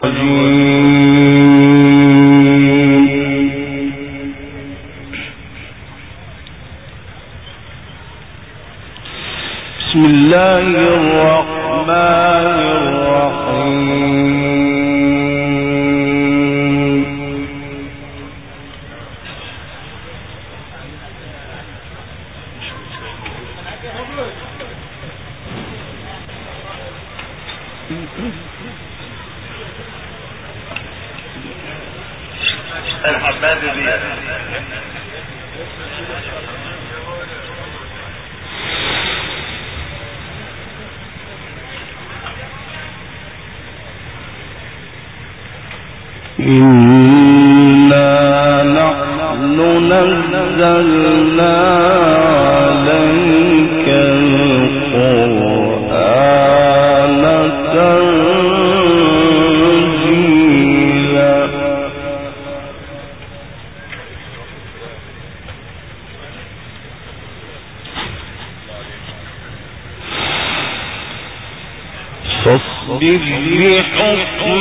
بسم الله الرحمن الرحيم. إنا نحن نزلنا عليك القرآن تنزيلا فاصبر لحكم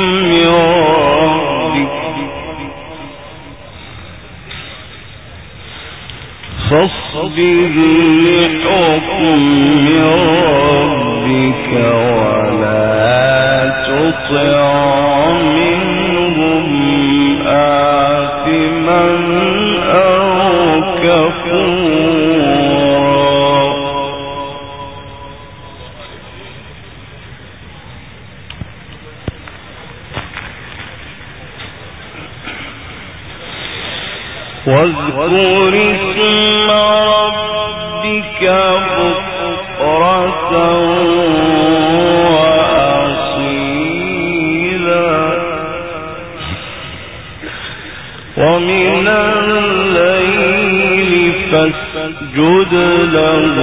فاصبر لحكم ربك ولا تطع منهم آثما أو كفورا واذكر اسم ربك بكرة وأصيلا ومن الليل فاسجد له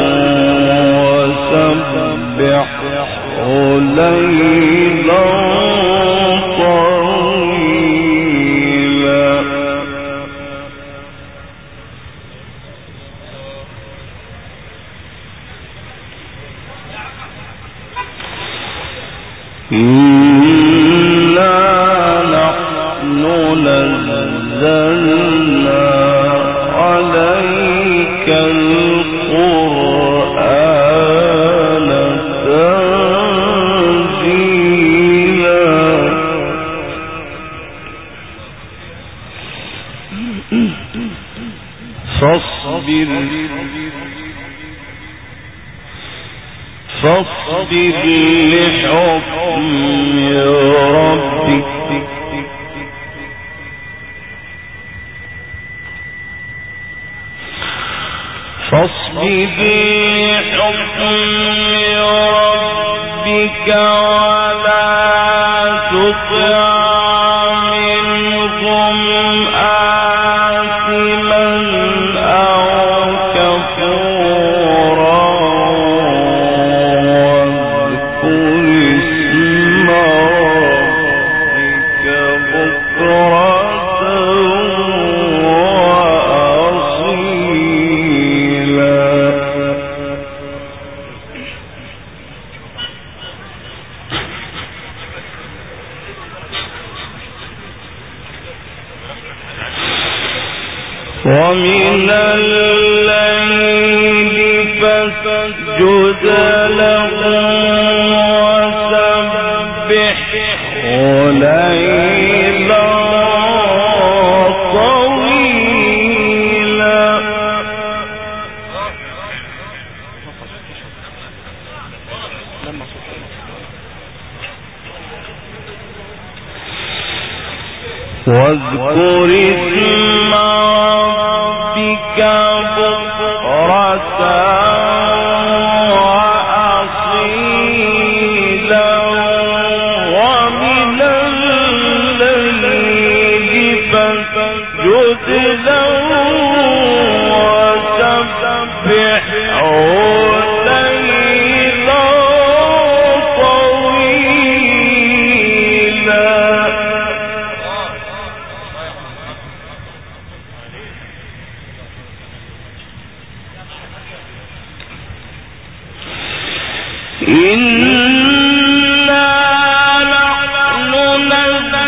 وسبحه ليلا طويلا إنا نحن نزلنا عليك القرآن تنزيلا فاصبر لحكم ربك ولا تطع منهم آثما أو كفورا واذكر اسم ربك بكرة وأصيلا ومن الليل فاسجد له وسبحه ليلا طويلا واذكر اسم ربك بكرة وأصيلا ومن الليل فاسجد له وسبحه ليلا طويلا إنا نحن نزلنا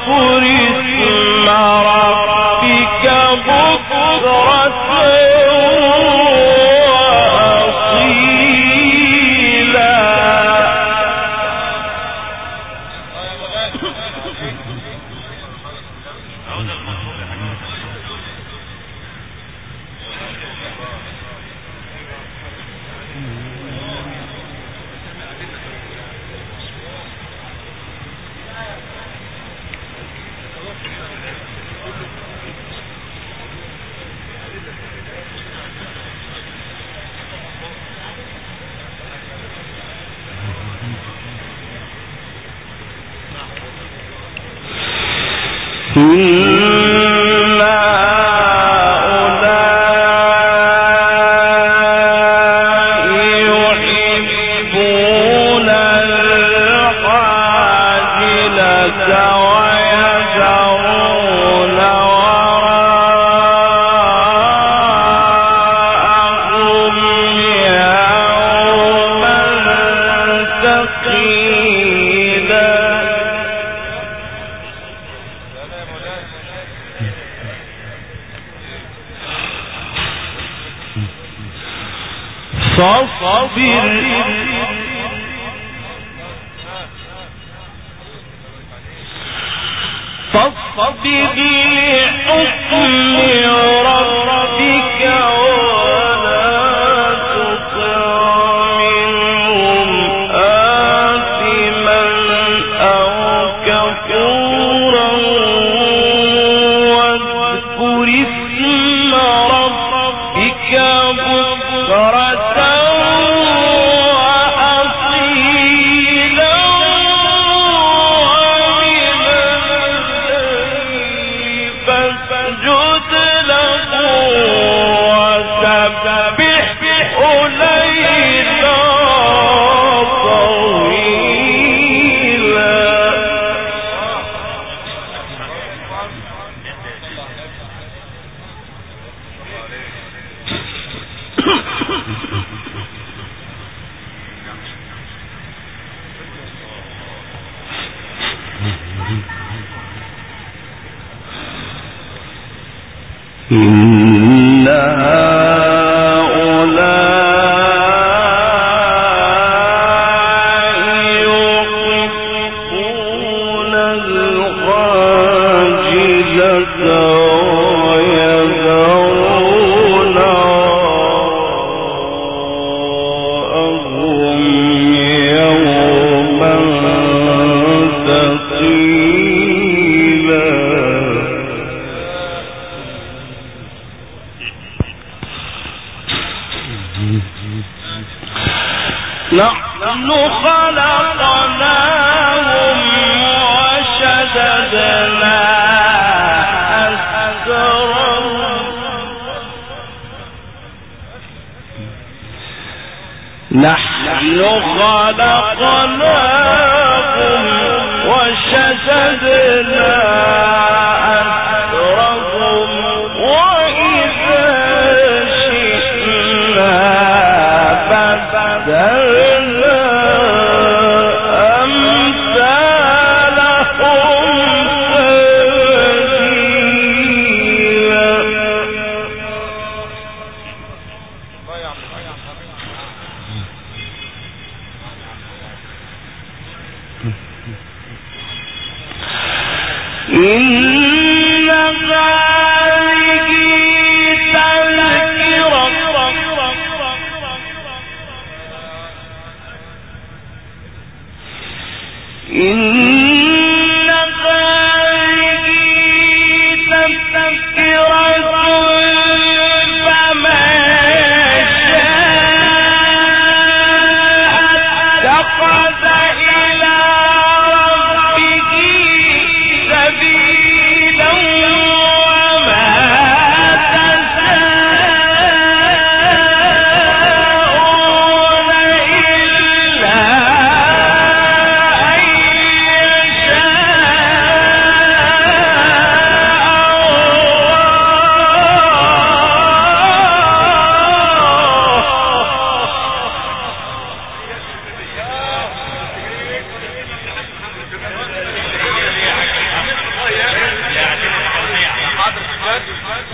إلى ربه سبيلا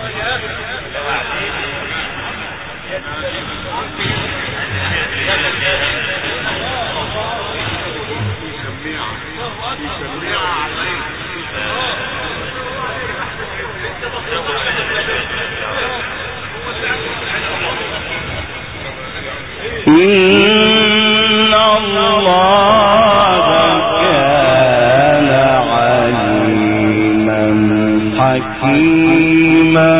إن الله كان عليما حكيما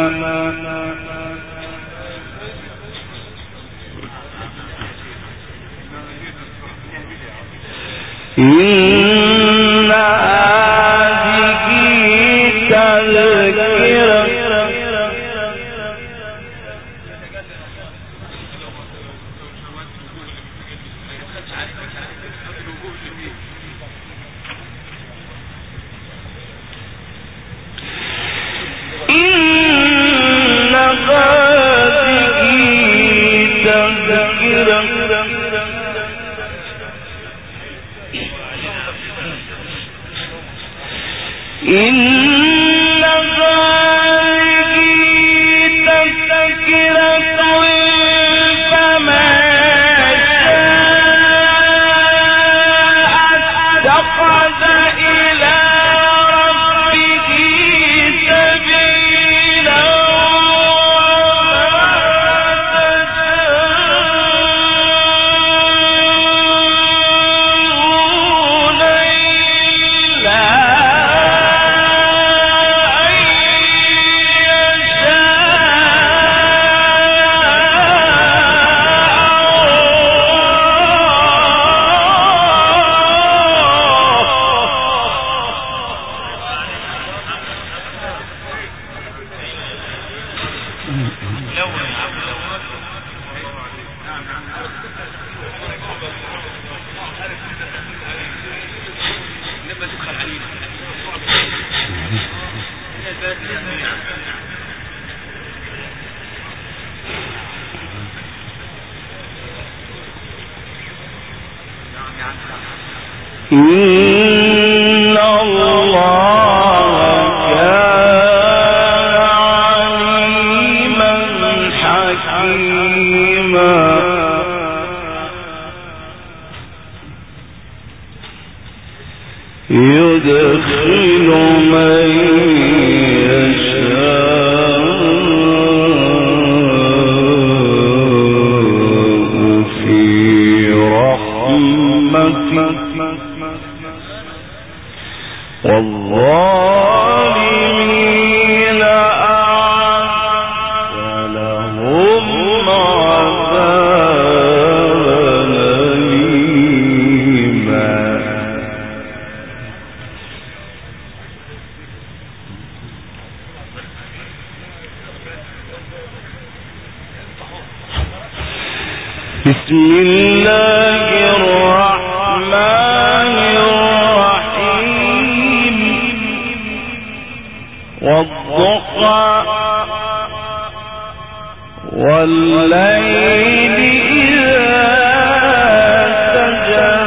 إن هذه تذكرة إن الله كان عليما حكيما يدخل من يشاء في رحمته والظالمين أعد لهم عذابا أليما بسم الله الرحمن الرحيم والضحى والليل إذا سجى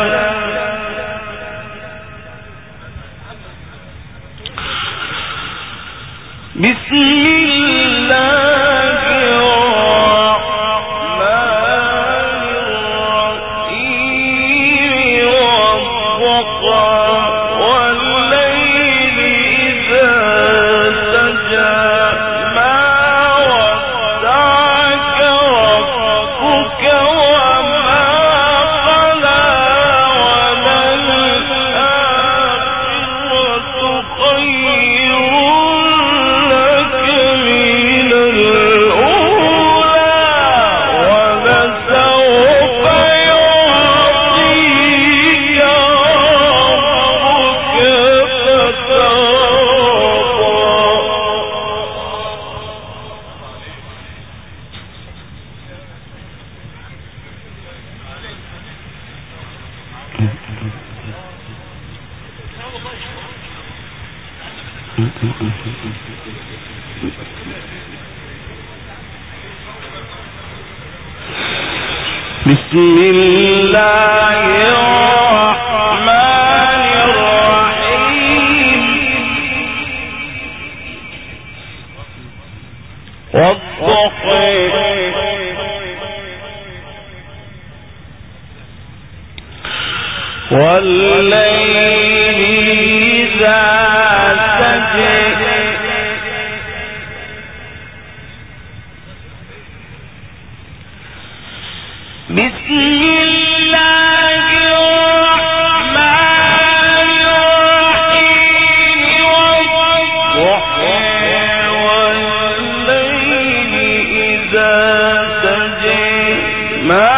بسم الله الرحمن الرحيم والضحى والليل إذا سجى ما ودعك ربك وما قلى وللآخرة خير لك من الأولى ولسوف يعطيك ربك بسم الله الرحمن الرحيم والليل إذا سجى بسم الله الرحمن الرحيم والضحى والليل إذا سجى ما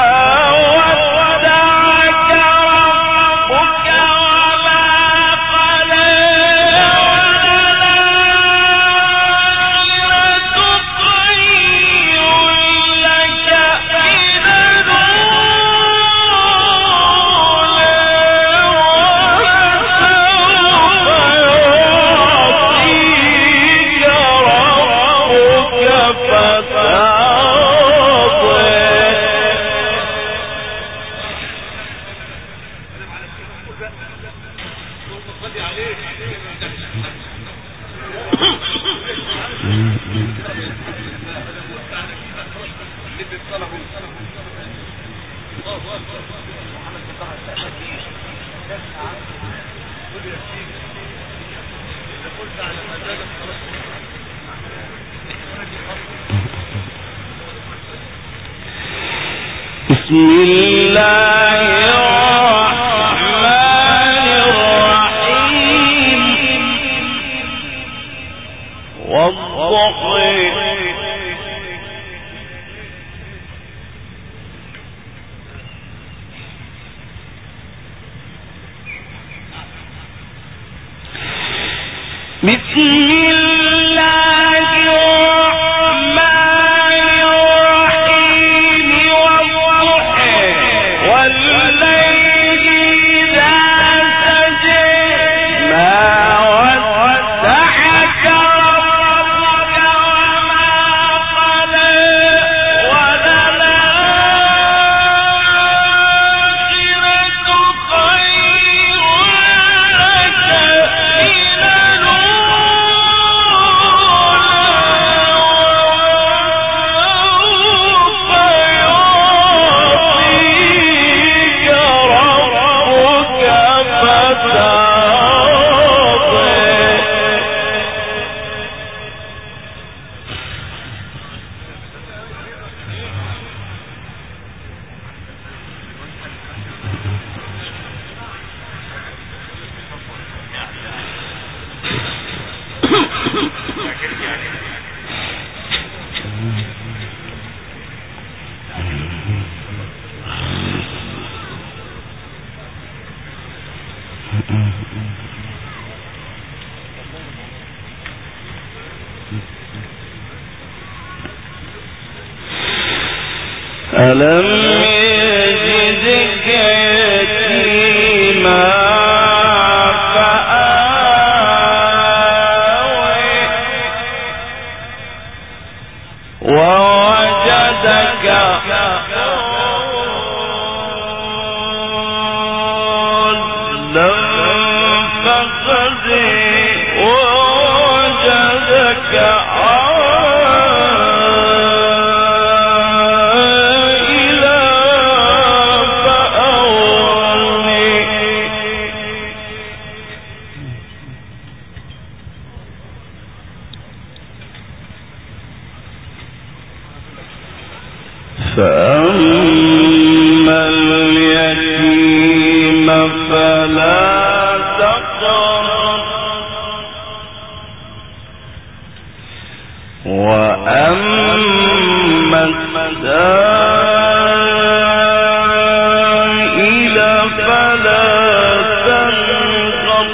بسم الله الرحمن الرحيم والضحى بسم الله الرحمن الرحيم والضحى والليل إذا سجى ما ودعك ربك وما قلى وللآخرة خير لك من ألم يجدك يتيما فآوى ووجدك ضالا فهدى ووجدك فأما اليتيم فلا تقهر وأما السائل فلا تنهر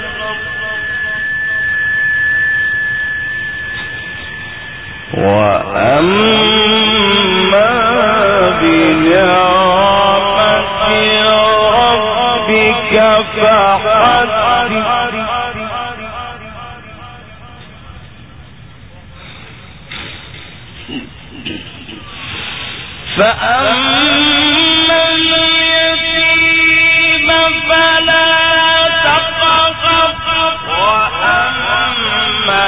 وأما بنعمة ربك فحدث فأما اليتيم فلا تقهر وأما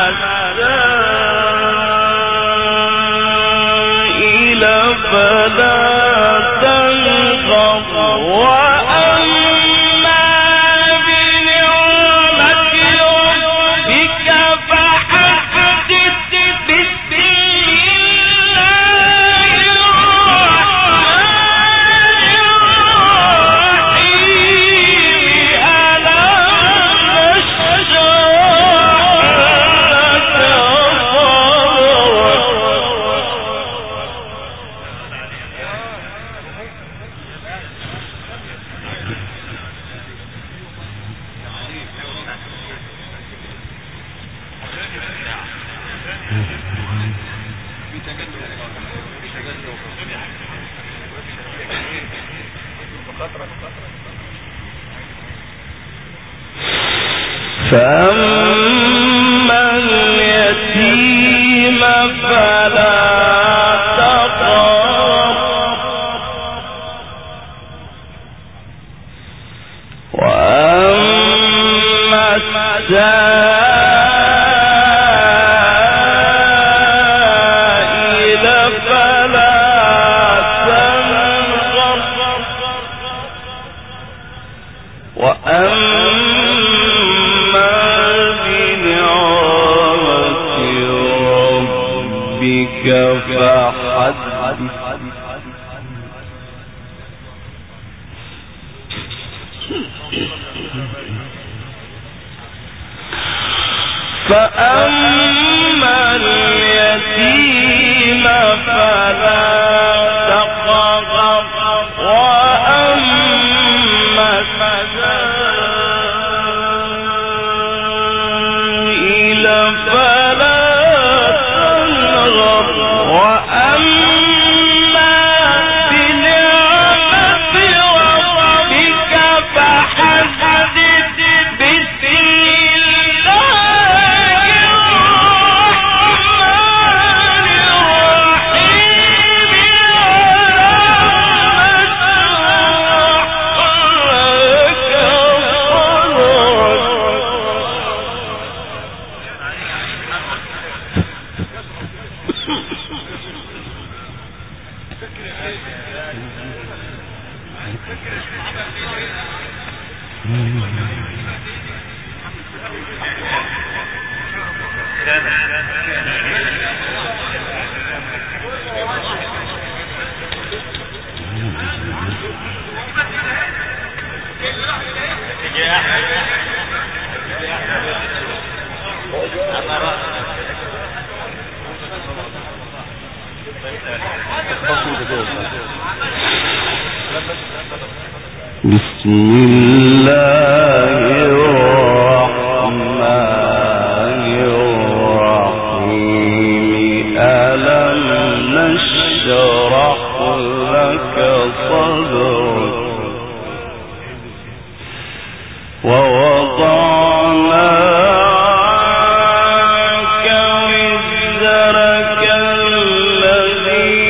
السائل فلا تنهر وأما فأما اليتيم فلا تقهر وأما السائل فلا تنهر وأما بنعمة ربك فحدث فأما اليتيم فلا تقهر وأما السائل فلا تنهر وأما بنعمة ربك فحدث بسم بسم الله الرحمن الرحيم ألم نشرح لك صدرك ووضعنا عنك وزرك الذي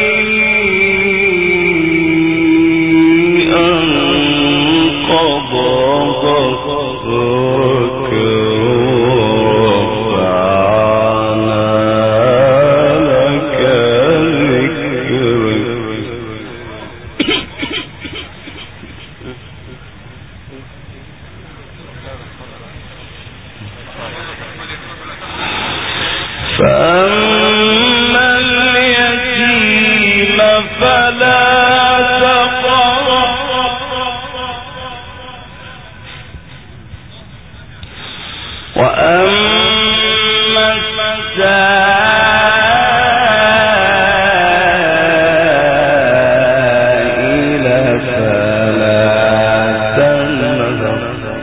أنقض ظهرك ورفعنا لك ذكرك فأما اليتيم فلا تقهر وأما السائل فلا تنهر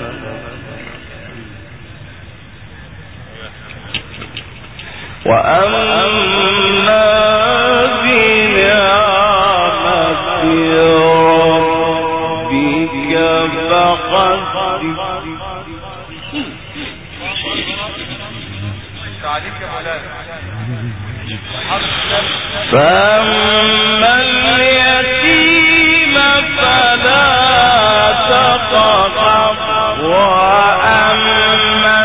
وأما بنعمة ربك فحدث فأما اليتيم فلا تقهر وأما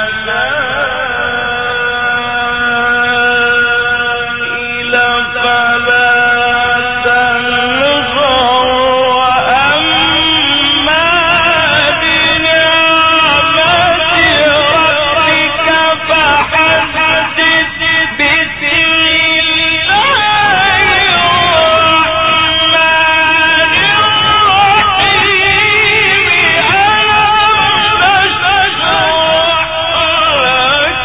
السائل فلا تنهر وأما بنعمة ربك فحدث بسم الله الرحمن الرحيم ألم نشرح لك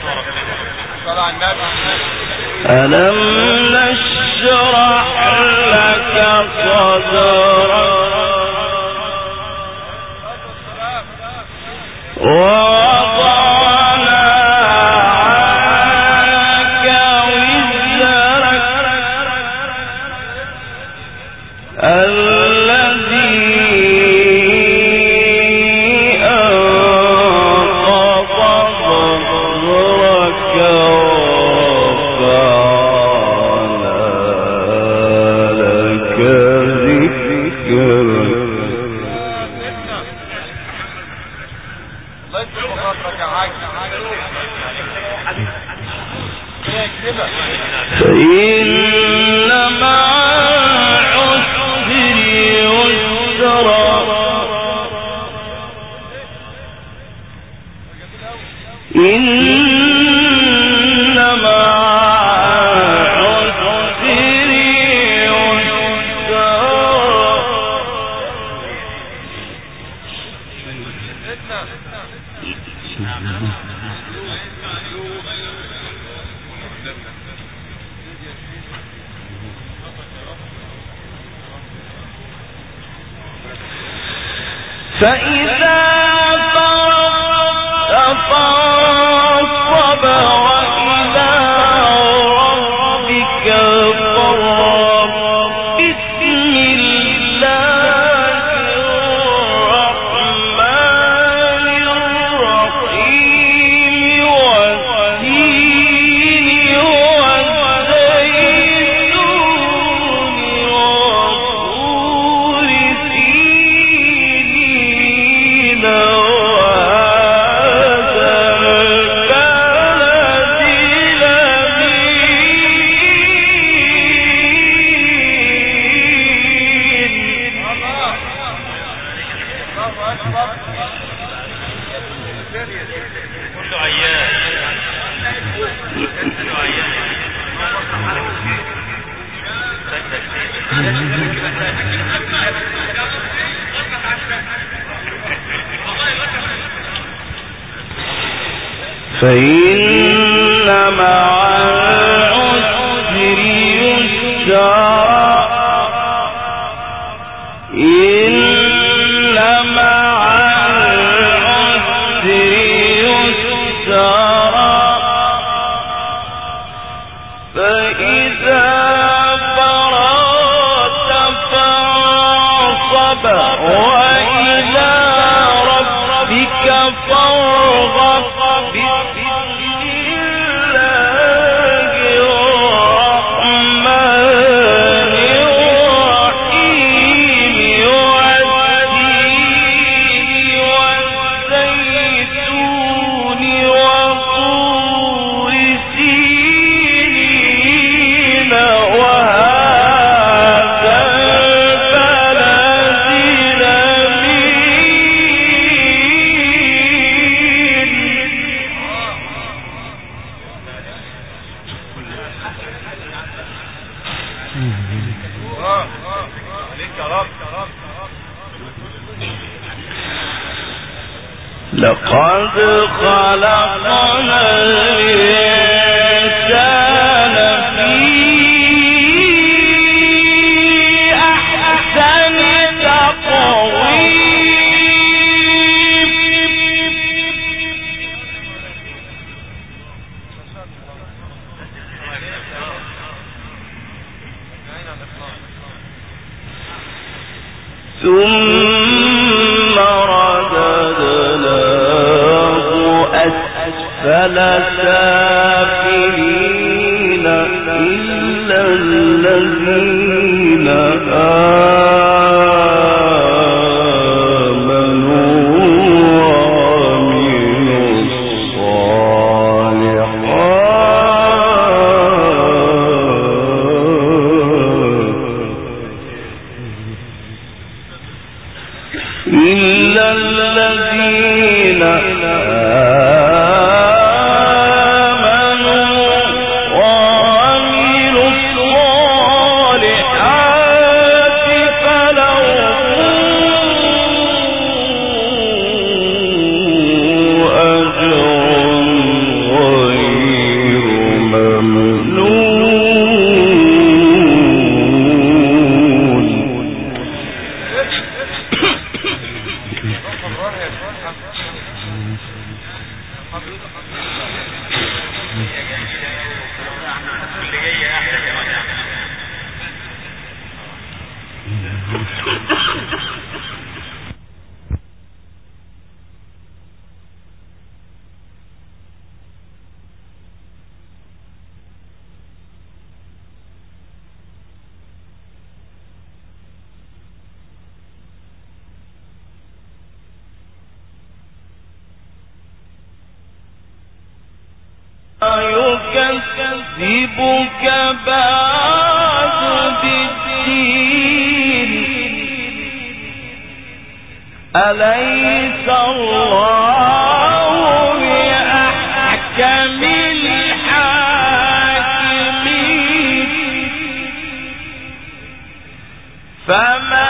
ألم نشرح لك صدرك ووضعنا عنك وزرك الذي أنقض ظهرك ورفعنا لك ذكرك. فإن مع العسر يسرا إن مع العسر يسرا فإذا فرغت فانصب وإلى ربك فارغب. بسم الله الرحمن الرحيم والتين والزيتون وطور سينين وهذا البلد فإن مع العسر يسرا إن مع العسر يسرا فإذا فرغت فانصب وإلى ربك فارغب. لقد خلقنا الإنسان في أحسن تقويم. ثم رددناه أسفل سافلين إلا الذين آمنوا وعملوا الصالحات إلا الذين بعد بالدين أليس الله بأحكم الحاكمين فما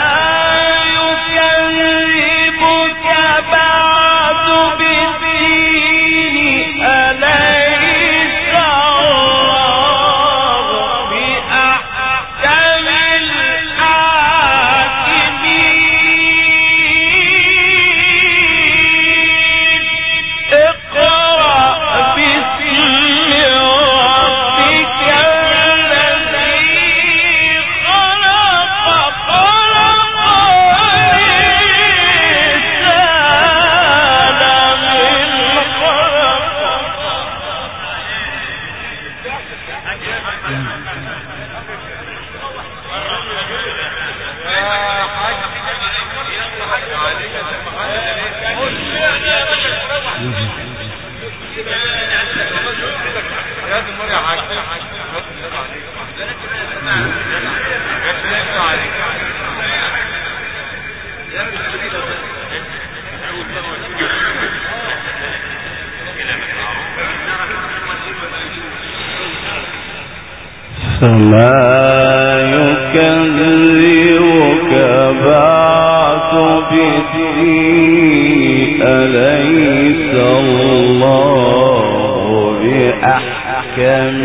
فما يكذبك بعد بالدين أليس الله بأحكم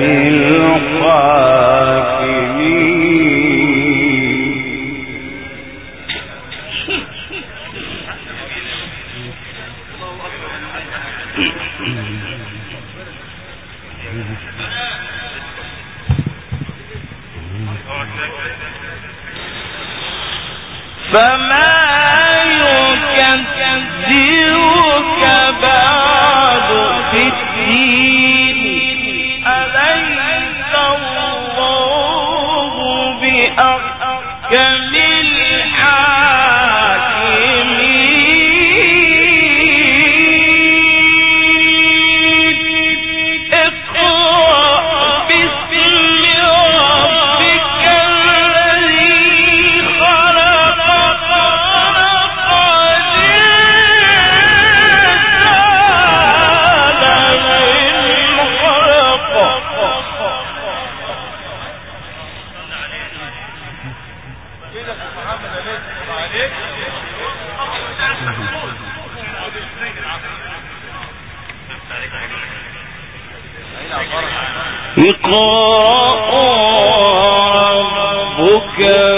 الحاكمين فما يكذبك بعد بالدين أليس الله بأحكم ربك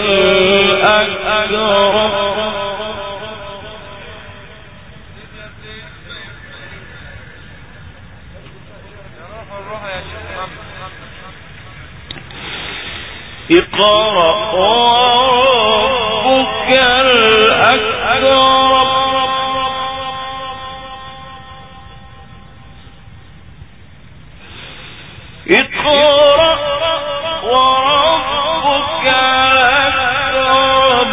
الأكرم اقرأ ربك الأكرم اقرأ وربك الأكرم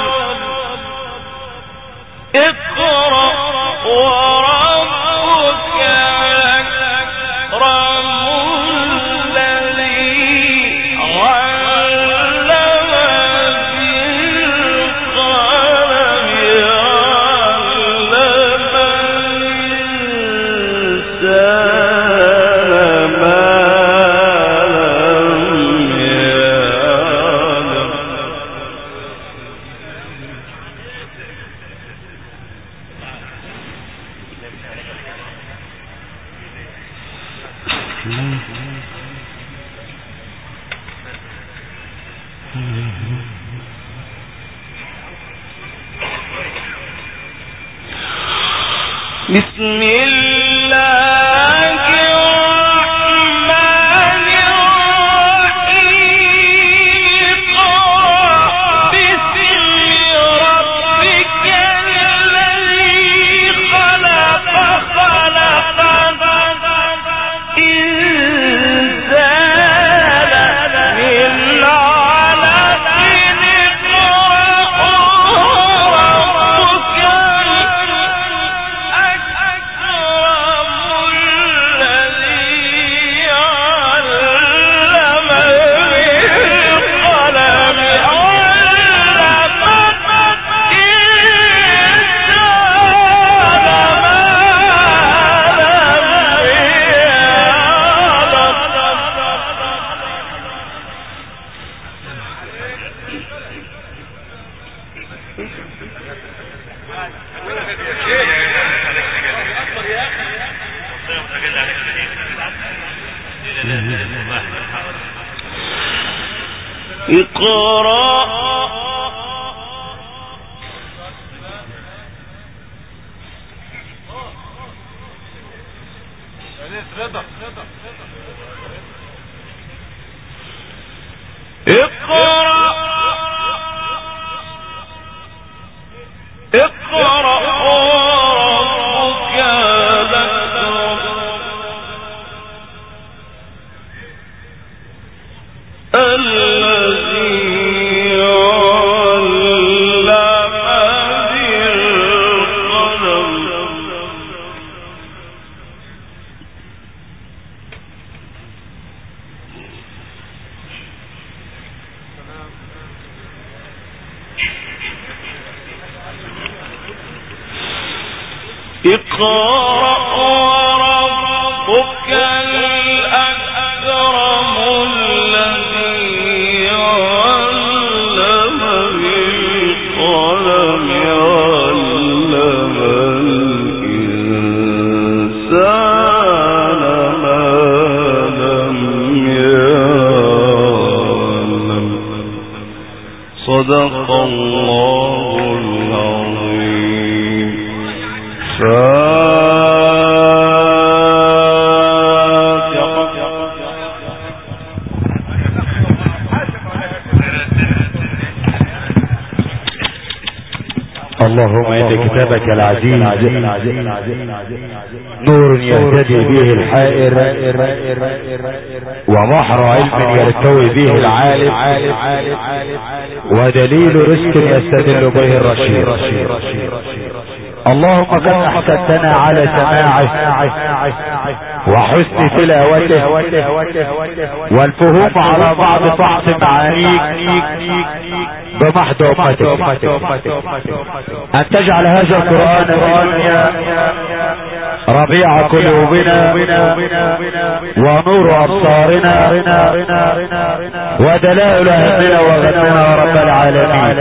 اقرأ وربك الأكرم الذي علم بالقلم علم الإنسان ما بسم الله الرحمن الرحيم بسم ربك الذي خلق الإنسان من علق اقرأ ربك الأكرم اقرأ وربك الأكرم الذي علم بالقلم علم الإنسان ما لم يعلم. صدق الله العظيم. اللهم إن كتابك العزيز نور يهتدي به الحائر وبحر علم يرتوي به العالم ودليل رزق يستدل به الرشيد. اللهم قد احسدتنا على سماعه وحسن تلاوته والفهوم على بعض معانيك بمحض امتك، ان تجعل هذا القرآن ربيع قلوبنا ونور ابصارنا ودلائل همنا وغنمنا يا رب العالمين.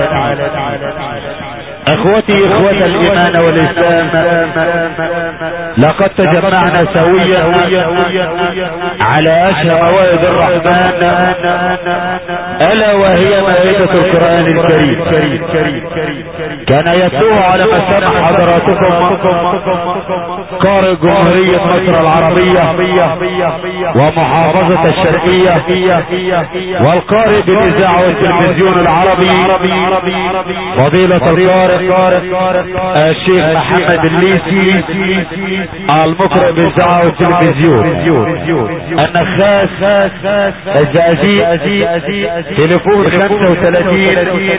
اخوتي اخوة الايمان والاسلام، لقد تجمعنا سويا على اشهى موائد الرحمن، الا وهي مائدة القرآن الكريم. كان يتلوه على مسامع حضراتكم قارئ جمهورية مصر العربية ومحافظة الشرقية والقارئ بالاذاعة والتلفزيون العربي فضيلة القارئ الشيخ محمد الليثي المقرئ بالاذاعة والتلفزيون النخاس الزقازيق. تليفون 35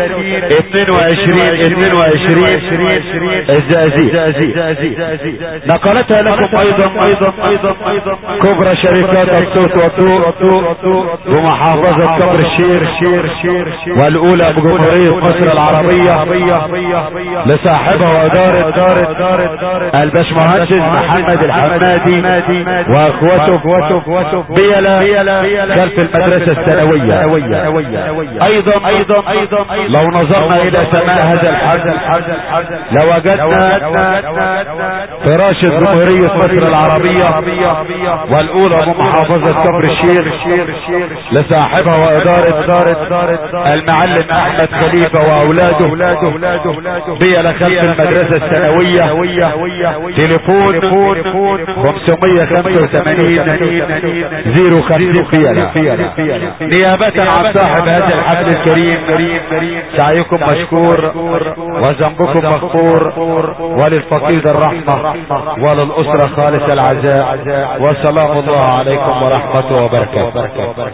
22 الزقازيق. نقلتها لكم ايضا كبرى شركات الصوت والضوء بمحافظة كفر الشيخ والاولى بجمهورية مصر العربية لصاحبها وادارة الباشمهندس محمد الحمادي واخوته بيلا خلف المدرسة الثانوية. ايضا لو نظرنا الى سماء هذا الحفل لوجدنا فراشة جمهورية مصر العربية والاولى بمحافظة كفر الشيخ لصاحبها وادارة المعلم احمد خليفة واولاده بيلا خلف المدرسة الثانوية. تليفون 585 050 بيلا. نيابة عن صاحب هذا الحفل الكريم، سعيكم مشكور وذنبكم مغفور، وللفقيد الرحمة وللأسرة خالص العزاء، وسلام الله عليكم ورحمته وبركاته.